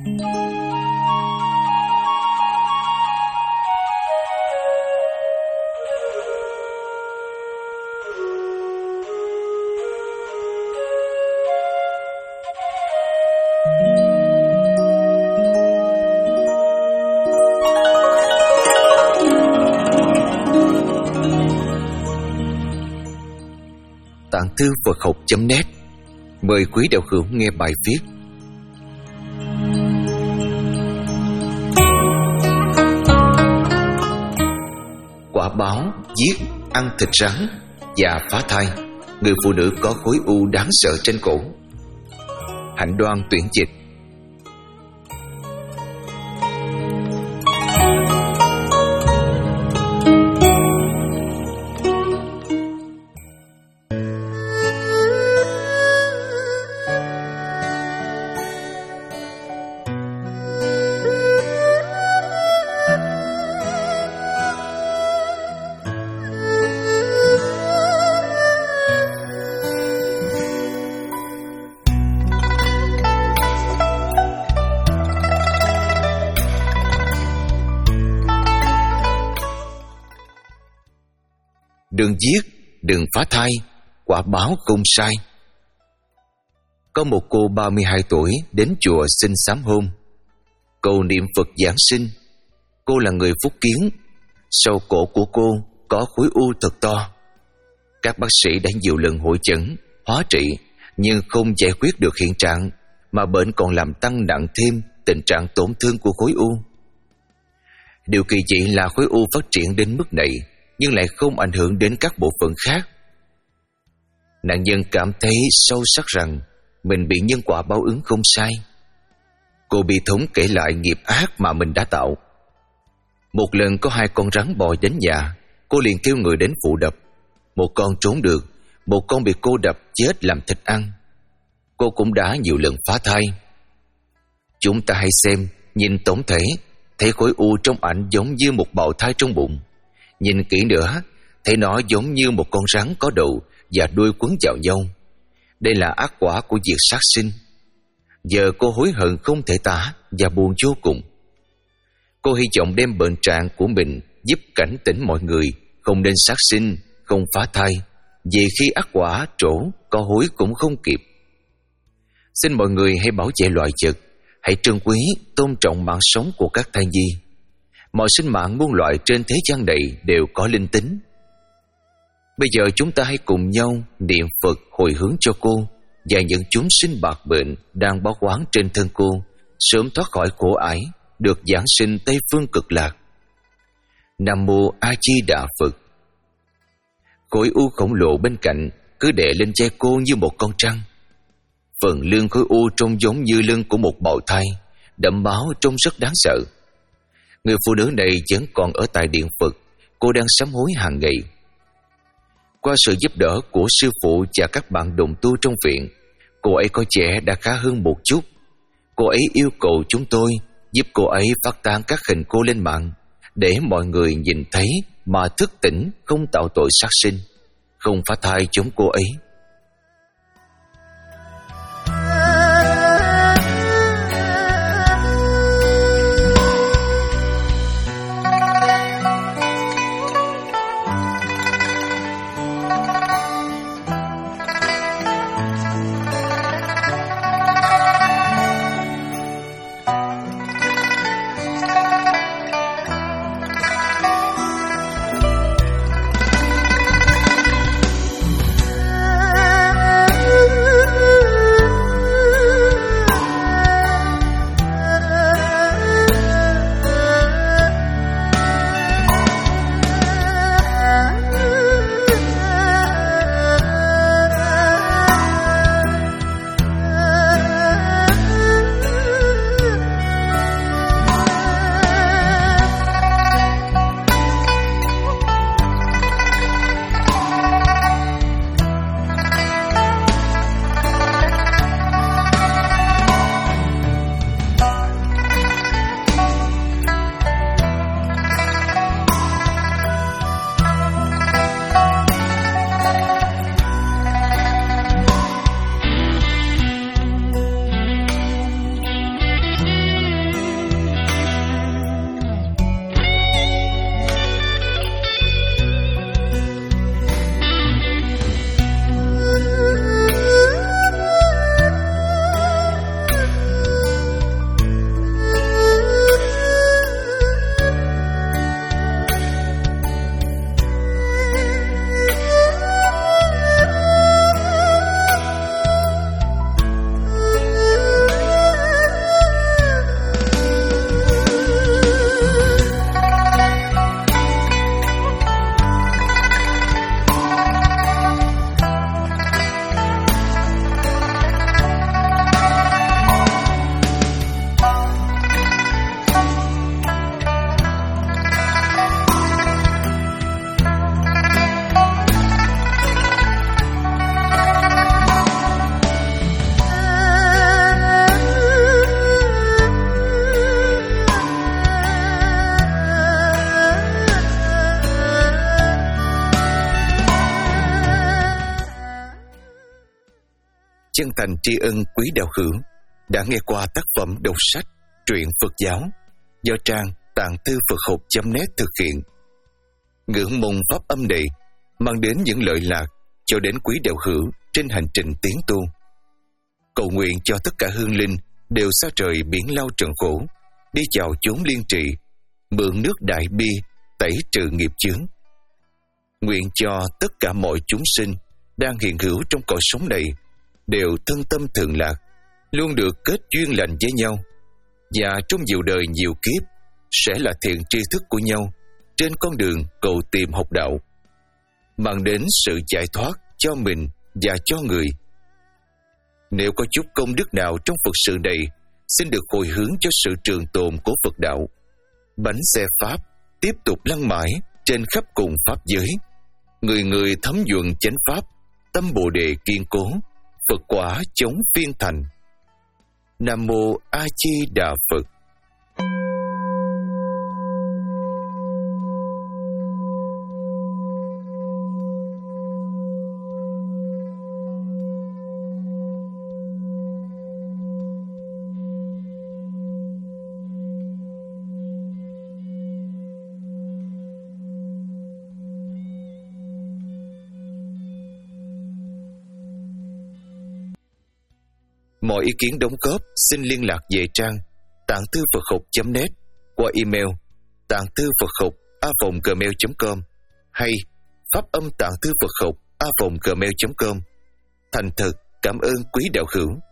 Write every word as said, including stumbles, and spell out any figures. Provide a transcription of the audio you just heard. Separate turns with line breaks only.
Tạng thư Phật học chấm net mời quý đạo hữu nghe bài viết Quả báo giết, ăn thịt rắn và phá thai. Người phụ nữ có khối u đáng sợ trên cổ. Hạnh Đoan tuyển dịch. Đừng giết, đừng phá thai, quả báo không sai. Có một cô ba mươi hai tuổi đến chùa xin sám hôn. Cầu niệm Phật giảng sinh. Cô là người Phúc Kiến. Sau cổ của cô có khối u thật to. Các bác sĩ đã nhiều lần hội chẩn, hóa trị, nhưng không giải quyết được hiện trạng, mà bệnh còn làm tăng nặng thêm tình trạng tổn thương của khối u. Điều kỳ dị là khối u phát triển đến mức này nhưng lại không ảnh hưởng đến các bộ phận khác. Nạn nhân cảm thấy sâu sắc rằng mình bị nhân quả báo ứng không sai. Cô bi thống kể lại nghiệp ác mà mình đã tạo. Một lần có hai con rắn bò đến nhà, cô liền kêu người đến phụ đập. Một con trốn được, một con bị cô đập chết làm thịt ăn. Cô cũng đã nhiều lần phá thai. Chúng ta hãy xem, nhìn tổng thể, thấy khối u trong ảnh giống như một bào thai trong bụng. Nhìn kỹ nữa, thấy nó giống như một con rắn có đầu và đuôi quấn vào nhau. Đây là ác quả của việc sát sinh. Giờ cô hối hận không thể tả và buồn vô cùng. Cô hy vọng đem bệnh trạng của mình giúp cảnh tỉnh mọi người không nên sát sinh, không phá thai, vì khi ác quả trổ, có hối cũng không kịp. Xin mọi người hãy bảo vệ loài vật, hãy trân quý, tôn trọng mạng sống của các thai nhi. Mọi sinh mạng muôn loại trên thế gian này đều có linh tính. Bây giờ chúng ta hãy cùng nhau niệm Phật hồi hướng cho cô và những chúng sinh bạc bệnh đang báo oán trên thân cô sớm thoát khỏi khổ ải, được giáng sinh Tây phương cực lạc. Nam mô A Di Đà Phật. Khối u khổng lồ bên cạnh cứ đè lên vai cô như một con trăng. Phần lưng khối u trông giống như lưng của một bào thai, đẫm máu trông rất đáng sợ. Người phụ nữ này vẫn còn ở tại điện Phật. Cô đang sám hối hàng ngày. Qua sự giúp đỡ của sư phụ và các bạn đồng tu trong viện, cô ấy có vẻ đã khá hơn một chút. Cô ấy yêu cầu chúng tôi giúp cô ấy phát tán các hình cô lên mạng, để mọi người nhìn thấy mà thức tỉnh, không tạo tội sát sinh, không phá thai giống cô ấy. thành tri ân quý đạo hữu đã nghe qua tác phẩm đọc sách truyện Phật giáo do trang tạng thư Phật học chấm net thực hiện. Ngưỡng mong pháp âm này mang đến những lợi lạc cho đến quý đạo hữu trên hành trình tiến tu. Cầu nguyện cho tất cả hương linh đều xa trời biển lao trần khổ, đi chào chốn liên trị, mượn nước đại bi tẩy trừ nghiệp chướng. Nguyện cho tất cả mọi chúng sinh đang hiện hữu trong cõi sống này đều thân tâm thường lạc, luôn được kết duyên lành với nhau, và trong nhiều đời nhiều kiếp sẽ là thiện tri thức của nhau trên con đường cầu tìm học đạo, mang đến sự giải thoát cho mình và cho người. Nếu có chút công đức nào trong Phật sự này, xin được hồi hướng cho sự trường tồn của Phật đạo. Bánh xe Pháp tiếp tục lăn mãi trên khắp cùng Pháp giới. Người người thấm nhuận chánh Pháp, tâm Bồ Đề kiên cố, Phật quả chống phiên thành. Nam Mô A Di Đà Phật. Mọi ý kiến đóng góp xin liên lạc về trang tạng thư Phật học chấm net qua email tạng thư Phật học a vòng gmail chấm com hay pháp âm tạng thư Phật học a vòng gmail chấm com. Thành thật cảm ơn quý đạo hữu.